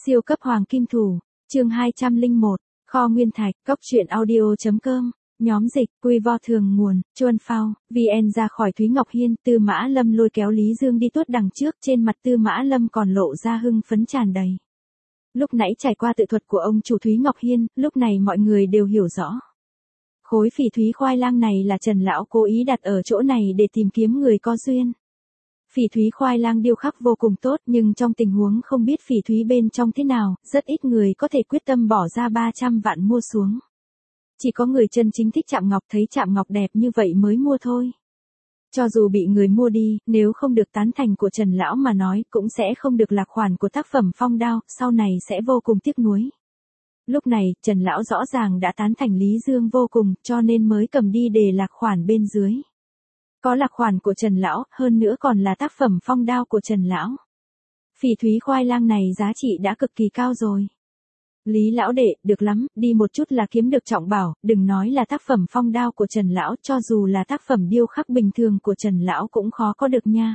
Siêu cấp hoàng kim thủ, chương 201, kho nguyên thạch, cốc truyện audio.com, nhóm dịch, quy vo thường nguồn, Chuân Phao, VN ra khỏi Thúy Ngọc Hiên, Tư Mã Lâm lôi kéo Lý Dương đi tuốt đằng trước, trên mặt Tư Mã Lâm còn lộ ra hưng phấn tràn đầy. Lúc nãy trải qua tự thuật của ông chủ Thúy Ngọc Hiên, lúc này mọi người đều hiểu rõ. Khối phỉ thúy khoai lang này là Trần Lão cố ý đặt ở chỗ này để tìm kiếm người có duyên. Phỉ thúy khoai lang điêu khắc vô cùng tốt, nhưng trong tình huống không biết phỉ thúy bên trong thế nào, rất ít người có thể quyết tâm bỏ ra 300 vạn mua xuống. Chỉ có người chân chính thích chạm ngọc, thấy chạm ngọc đẹp như vậy mới mua thôi. Cho dù bị người mua đi, nếu không được tán thành của Trần Lão mà nói, cũng sẽ không được lạc khoản của tác phẩm Phong Đao, sau này sẽ vô cùng tiếc nuối. Lúc này, Trần Lão rõ ràng đã tán thành Lý Dương vô cùng, cho nên mới cầm đi để lạc khoản bên dưới. Có lạc khoản của Trần Lão, hơn nữa còn là tác phẩm Phong Đao của Trần Lão. Phỉ thúy khoai lang này giá trị đã cực kỳ cao rồi. Lý Lão đệ, được lắm, đi một chút là kiếm được trọng bảo, đừng nói là tác phẩm Phong Đao của Trần Lão, cho dù là tác phẩm điêu khắc bình thường của Trần Lão cũng khó có được nha.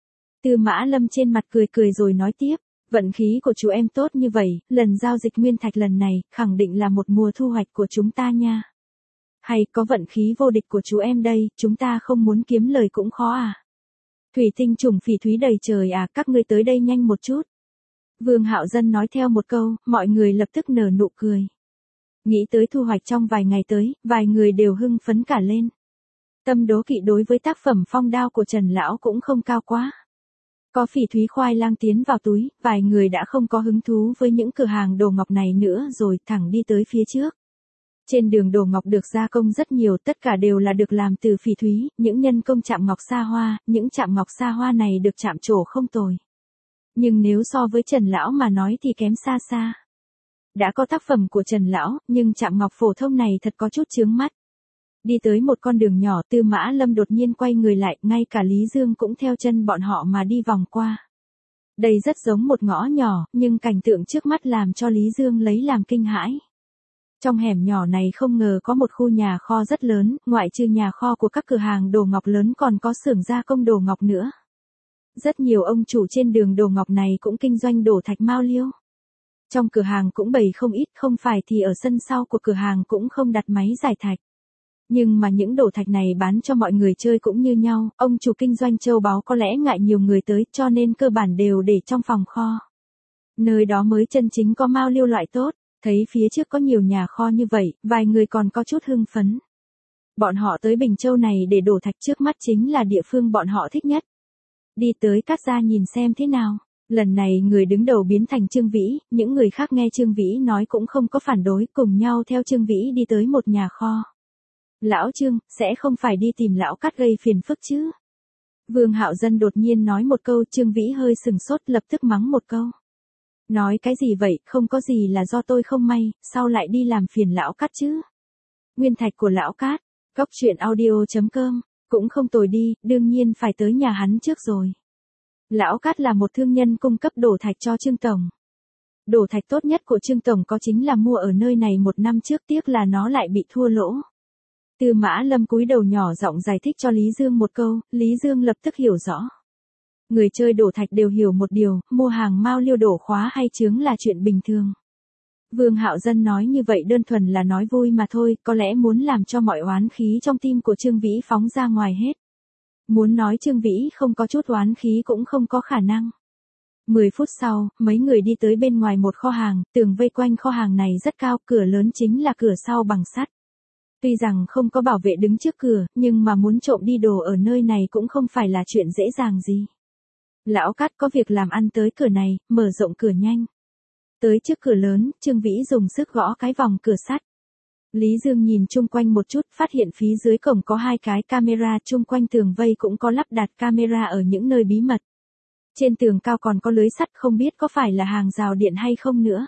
Tư Mã Lâm trên mặt cười cười rồi nói tiếp, vận khí của chú em tốt như vậy, lần giao dịch nguyên thạch lần này, khẳng định là một mùa thu hoạch của chúng ta nha. Hay có vận khí vô địch của chú em đây, chúng ta không muốn kiếm lời cũng khó à. Thủy tinh trùng phỉ thúy đầy trời à, các ngươi tới đây nhanh một chút. Vương Hạo Dân nói theo một câu, mọi người lập tức nở nụ cười. Nghĩ tới thu hoạch trong vài ngày tới, vài người đều hưng phấn cả lên. Tâm đố kỵ đối với tác phẩm Phong Đao của Trần Lão cũng không cao quá. Có phỉ thúy khoai lang tiến vào túi, vài người đã không có hứng thú với những cửa hàng đồ ngọc này nữa rồi thẳng đi tới phía trước. Trên đường đồ ngọc được gia công rất nhiều, tất cả đều là được làm từ phỉ thúy, những nhân công chạm ngọc xa hoa, những chạm ngọc xa hoa này được chạm trổ không tồi. Nhưng nếu so với Trần Lão mà nói thì kém xa xa. Đã có tác phẩm của Trần Lão, nhưng chạm ngọc phổ thông này thật có chút chướng mắt. Đi tới một con đường nhỏ, Tư Mã Lâm đột nhiên quay người lại, ngay cả Lý Dương cũng theo chân bọn họ mà đi vòng qua. Đây rất giống một ngõ nhỏ, nhưng cảnh tượng trước mắt làm cho Lý Dương lấy làm kinh hãi. Trong hẻm nhỏ này không ngờ có một khu nhà kho rất lớn, ngoại trừ nhà kho của các cửa hàng đồ ngọc lớn còn có xưởng gia công đồ ngọc nữa. Rất nhiều ông chủ trên đường đồ ngọc này cũng kinh doanh đổ thạch mao liêu. Trong cửa hàng cũng bày không ít, không phải thì ở sân sau của cửa hàng cũng không đặt máy giải thạch. Nhưng mà những đồ thạch này bán cho mọi người chơi cũng như nhau, ông chủ kinh doanh châu báu có lẽ ngại nhiều người tới cho nên cơ bản đều để trong phòng kho. Nơi đó mới chân chính có mao liêu loại tốt. Thấy phía trước có nhiều nhà kho như vậy, vài người còn có chút hưng phấn. Bọn họ tới Bình Châu này để đổ thạch, trước mắt chính là địa phương bọn họ thích nhất. Đi tới Cát Gia nhìn xem thế nào. Lần này người đứng đầu biến thành Trương Vĩ, những người khác nghe Trương Vĩ nói cũng không có phản đối, cùng nhau theo Trương Vĩ đi tới một nhà kho. Lão Trương, sẽ không phải đi tìm lão Cát gây phiền phức chứ? Vương Hạo Dân đột nhiên nói một câu, Trương Vĩ hơi sừng sốt lập tức mắng một câu. Nói cái gì vậy, không có gì là do tôi không may, sao lại đi làm phiền lão Cát chứ? Nguyên thạch của lão Cát, cốc truyện audio.com, cũng không tồi đi, đương nhiên phải tới nhà hắn trước rồi. Lão Cát là một thương nhân cung cấp đổ thạch cho Trương Tổng. Đổ thạch tốt nhất của Trương Tổng có chính là mua ở nơi này một năm trước, tiếc là nó lại bị thua lỗ. Tư Mã Lâm cúi đầu nhỏ giọng giải thích cho Lý Dương một câu, Lý Dương lập tức hiểu rõ. Người chơi đổ thạch đều hiểu một điều, mua hàng mao liêu đổ khóa hay chướng là chuyện bình thường. Vương Hạo Dân nói như vậy đơn thuần là nói vui mà thôi, có lẽ muốn làm cho mọi oán khí trong tim của Trương Vĩ phóng ra ngoài hết. Muốn nói Trương Vĩ không có chút oán khí cũng không có khả năng. 10 phút sau, mấy người đi tới bên ngoài một kho hàng, tường vây quanh kho hàng này rất cao, cửa lớn chính là cửa sau bằng sắt. Tuy rằng không có bảo vệ đứng trước cửa, nhưng mà muốn trộm đi đồ ở nơi này cũng không phải là chuyện dễ dàng gì. Lão Cát có việc làm ăn tới cửa này, mở rộng cửa nhanh. Tới trước cửa lớn, Trương Vĩ dùng sức gõ cái vòng cửa sắt. Lý Dương nhìn chung quanh một chút, phát hiện phía dưới cổng có 2 cái camera, chung quanh tường vây cũng có lắp đặt camera ở những nơi bí mật. Trên tường cao còn có lưới sắt, không biết có phải là hàng rào điện hay không nữa.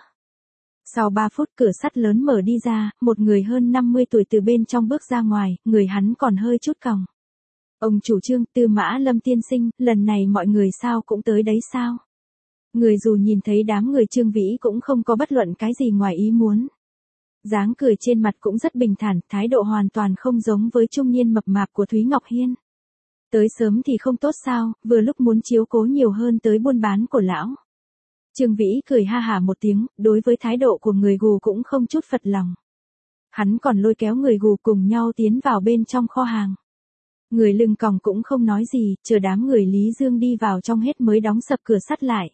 Sau 3 phút cửa sắt lớn mở đi ra, một người hơn 50 tuổi từ bên trong bước ra ngoài, người hắn còn hơi chút còng. Ông chủ Trương, Tư Mã Lâm tiên sinh, lần này mọi người sao cũng tới đấy sao? Người dù nhìn thấy đám người Trương Vĩ cũng không có bất luận cái gì ngoài ý muốn. Dáng cười trên mặt cũng rất bình thản, thái độ hoàn toàn không giống với trung niên mập mạp của Thúy Ngọc Hiên. Tới sớm thì không tốt sao, vừa lúc muốn chiếu cố nhiều hơn tới buôn bán của lão. Trương Vĩ cười ha hả một tiếng, đối với thái độ của người gù cũng không chút phật lòng. Hắn còn lôi kéo người gù cùng nhau tiến vào bên trong kho hàng. Người lưng còng cũng không nói gì, chờ đám người Lý Dương đi vào trong hết mới đóng sập cửa sắt lại.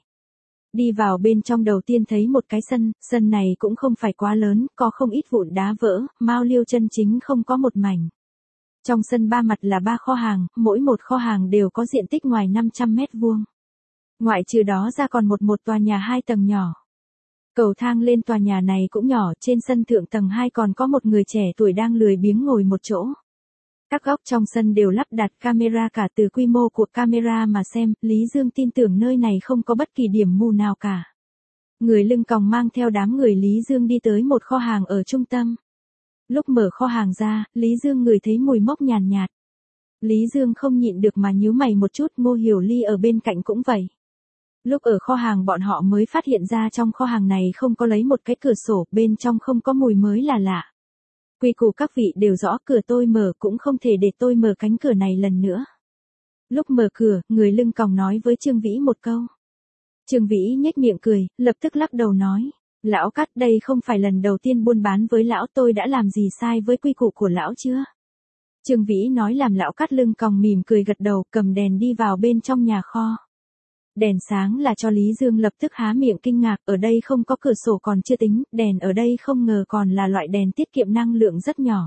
Đi vào bên trong đầu tiên thấy một cái sân này cũng không phải quá lớn, có không ít vụn đá vỡ, mao liêu chân chính không có một mảnh. Trong sân ba mặt là 3 kho hàng, mỗi một kho hàng đều có diện tích ngoài 500 mét vuông. Ngoại trừ đó ra còn một tòa nhà 2 tầng nhỏ. Cầu thang lên tòa nhà này cũng nhỏ, trên sân thượng tầng 2 còn có một người trẻ tuổi đang lười biếng ngồi một chỗ. Các góc trong sân đều lắp đặt camera, cả từ quy mô của camera mà xem, Lý Dương tin tưởng nơi này không có bất kỳ điểm mù nào cả. Người lưng còng mang theo đám người Lý Dương đi tới một kho hàng ở trung tâm. Lúc mở kho hàng ra, Lý Dương ngửi thấy mùi mốc nhàn nhạt. Lý Dương không nhịn được mà nhíu mày một chút, Ngô Hiểu Ly ở bên cạnh cũng vậy. Lúc ở kho hàng bọn họ mới phát hiện ra trong kho hàng này không có lấy một cái cửa sổ, bên trong không có mùi mới là lạ. Quy củ các vị đều rõ, cửa tôi mở cũng không thể để tôi mở cánh cửa này lần nữa. Lúc mở cửa, người lưng còng nói với Trương Vĩ một câu. Trương Vĩ nhếch miệng cười, lập tức lắc đầu nói. Lão Cát, đây không phải lần đầu tiên buôn bán với lão, tôi đã làm gì sai với quy củ của lão chưa? Trương Vĩ nói làm lão Cát lưng còng mỉm cười gật đầu, cầm đèn đi vào bên trong nhà kho. Đèn sáng là cho Lý Dương lập tức há miệng kinh ngạc, ở đây không có cửa sổ còn chưa tính, đèn ở đây không ngờ còn là loại đèn tiết kiệm năng lượng rất nhỏ.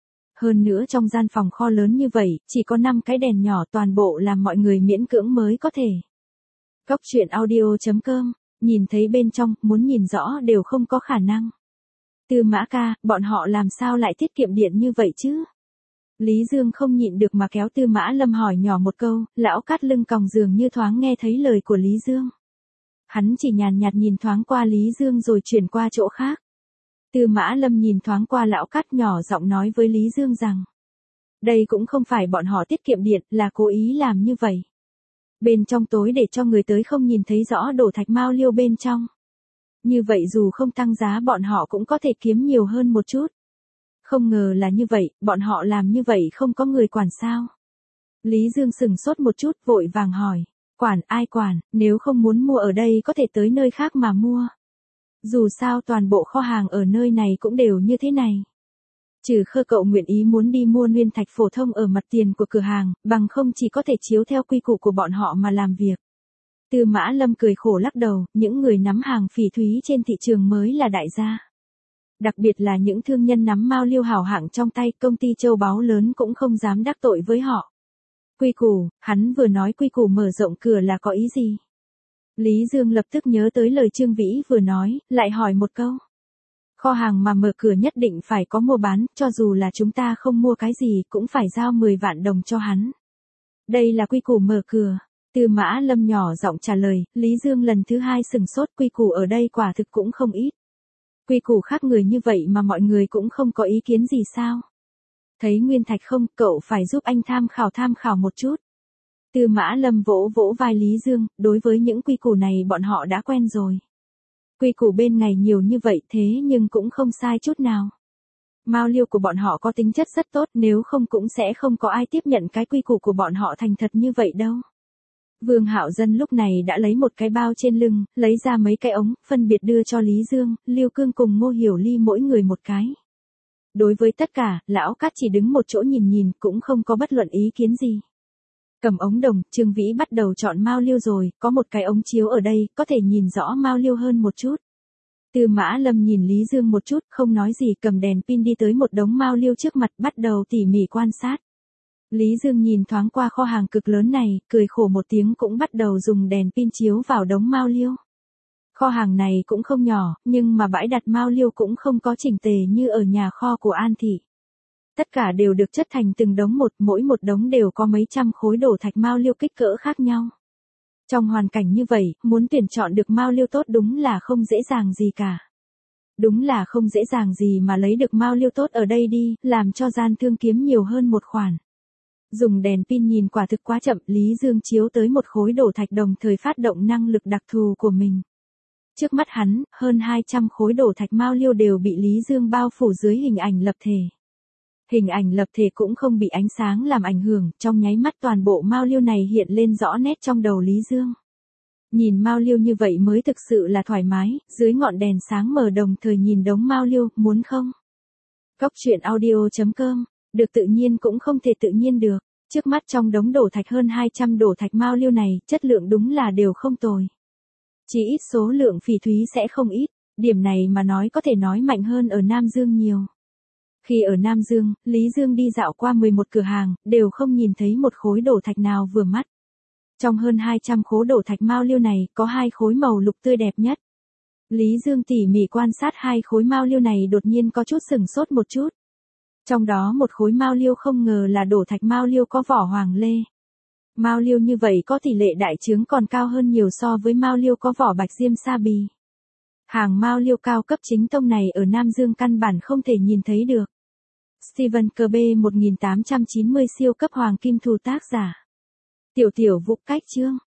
Hơn nữa trong gian phòng kho lớn như vậy, chỉ có 5 cái đèn nhỏ, toàn bộ làm mọi người miễn cưỡng mới có thể. Cốc truyện audio.com, nhìn thấy bên trong, muốn nhìn rõ đều không có khả năng. Tư Mã ca, bọn họ làm sao lại tiết kiệm điện như vậy chứ? Lý Dương không nhịn được mà kéo Tư Mã Lâm hỏi nhỏ một câu, lão Cát lưng còng dường như thoáng nghe thấy lời của Lý Dương. Hắn chỉ nhàn nhạt nhìn thoáng qua Lý Dương rồi chuyển qua chỗ khác. Tư Mã Lâm nhìn thoáng qua lão Cát, nhỏ giọng nói với Lý Dương rằng, đây cũng không phải bọn họ tiết kiệm điện, là cố ý làm như vậy. Bên trong tối để cho người tới không nhìn thấy rõ đổ thạch mao liêu bên trong. Như vậy dù không tăng giá bọn họ cũng có thể kiếm nhiều hơn một chút. Không ngờ là như vậy, bọn họ làm như vậy không có người quản sao? Lý Dương sừng sốt một chút, vội vàng hỏi, quản ai quản, nếu không muốn mua ở đây có thể tới nơi khác mà mua. Dù sao toàn bộ kho hàng ở nơi này cũng đều như thế này. Trừ Khơ cậu nguyện ý muốn đi mua nguyên thạch phổ thông ở mặt tiền của cửa hàng, bằng không chỉ có thể chiếu theo quy củ của bọn họ mà làm việc. Tư Mã Lâm cười khổ lắc đầu, những người nắm hàng phỉ thúy trên thị trường mới là đại gia. Đặc biệt là những thương nhân nắm mao liêu hảo hạng trong tay, công ty châu báu lớn cũng không dám đắc tội với họ. Quy củ, hắn vừa nói quy củ mở rộng cửa là có ý gì? Lý Dương lập tức nhớ tới lời Trương Vĩ vừa nói, lại hỏi một câu. Kho hàng mà mở cửa nhất định phải có mua bán, cho dù là chúng ta không mua cái gì cũng phải giao 10 vạn đồng cho hắn. Đây là quy củ mở cửa. Tư Mã Lâm nhỏ giọng trả lời, Lý Dương lần thứ 2 sừng sốt, quy củ ở đây quả thực cũng không ít. Quy củ khác người như vậy mà mọi người cũng không có ý kiến gì sao? Thấy nguyên thạch không, cậu phải giúp anh tham khảo một chút. Tư Mã Lâm vỗ vỗ vai Lý Dương, đối với những quy củ này bọn họ đã quen rồi. Quy củ bên ngày nhiều như vậy thế nhưng cũng không sai chút nào. Mao liêu của bọn họ có tính chất rất tốt, nếu không cũng sẽ không có ai tiếp nhận cái quy củ của bọn họ thành thật như vậy đâu. Vương Hạo Dân lúc này đã lấy một cái bao trên lưng, lấy ra mấy cái ống, phân biệt đưa cho Lý Dương, Lưu Cương cùng Ngô Hiểu Ly mỗi người một cái. Đối với tất cả, lão Cát chỉ đứng một chỗ nhìn cũng không có bất luận ý kiến gì. Cầm ống đồng, Trương Vĩ bắt đầu chọn mao liêu rồi, có một cái ống chiếu ở đây, có thể nhìn rõ mao liêu hơn một chút. Tư Mã Lâm nhìn Lý Dương một chút, không nói gì, cầm đèn pin đi tới một đống mao liêu trước mặt, bắt đầu tỉ mỉ quan sát. Lý Dương nhìn thoáng qua kho hàng cực lớn này, cười khổ một tiếng cũng bắt đầu dùng đèn pin chiếu vào đống mao liêu. Kho hàng này cũng không nhỏ, nhưng mà bãi đặt mao liêu cũng không có chỉnh tề như ở nhà kho của An Thị. Tất cả đều được chất thành từng đống một, mỗi một đống đều có mấy trăm khối đổ thạch mao liêu kích cỡ khác nhau. Trong hoàn cảnh như vậy, muốn tuyển chọn được mao liêu tốt đúng là không dễ dàng gì cả. Đúng là không dễ dàng gì mà lấy được mao liêu tốt ở đây đi, làm cho gian thương kiếm nhiều hơn một khoản. Dùng đèn pin nhìn quả thực quá chậm, Lý Dương chiếu tới một khối đổ thạch đồng thời phát động năng lực đặc thù của mình. Trước mắt hắn, hơn 200 khối đổ thạch mao liêu đều bị Lý Dương bao phủ dưới hình ảnh lập thể. Hình ảnh lập thể cũng không bị ánh sáng làm ảnh hưởng, trong nháy mắt toàn bộ mao liêu này hiện lên rõ nét trong đầu Lý Dương. Nhìn mao liêu như vậy mới thực sự là thoải mái, dưới ngọn đèn sáng mờ đồng thời nhìn đống mao liêu, muốn không? Cốc truyện audio.com, được tự nhiên cũng không thể tự nhiên được. Trước mắt trong đống đổ thạch hơn 200 đổ thạch mao liêu này, chất lượng đúng là đều không tồi. Chỉ ít số lượng phỉ thúy sẽ không ít, điểm này mà nói có thể nói mạnh hơn ở Nam Dương nhiều. Khi ở Nam Dương, Lý Dương đi dạo qua 11 cửa hàng, đều không nhìn thấy một khối đổ thạch nào vừa mắt. Trong hơn 200 khối đổ thạch mao liêu này, có 2 khối màu lục tươi đẹp nhất. Lý Dương tỉ mỉ quan sát 2 khối mao liêu này đột nhiên có chút sừng sốt một chút. Trong đó một khối mao liêu không ngờ là đổ thạch mao liêu có vỏ hoàng lê. Mao liêu như vậy có tỷ lệ đại chướng còn cao hơn nhiều so với mao liêu có vỏ bạch diêm sa bì. Hàng mao liêu cao cấp chính tông này ở Nam Dương căn bản không thể nhìn thấy được. Steven Kirby 1890 siêu cấp hoàng kim thù tác giả. Tiểu Vũ cách chương.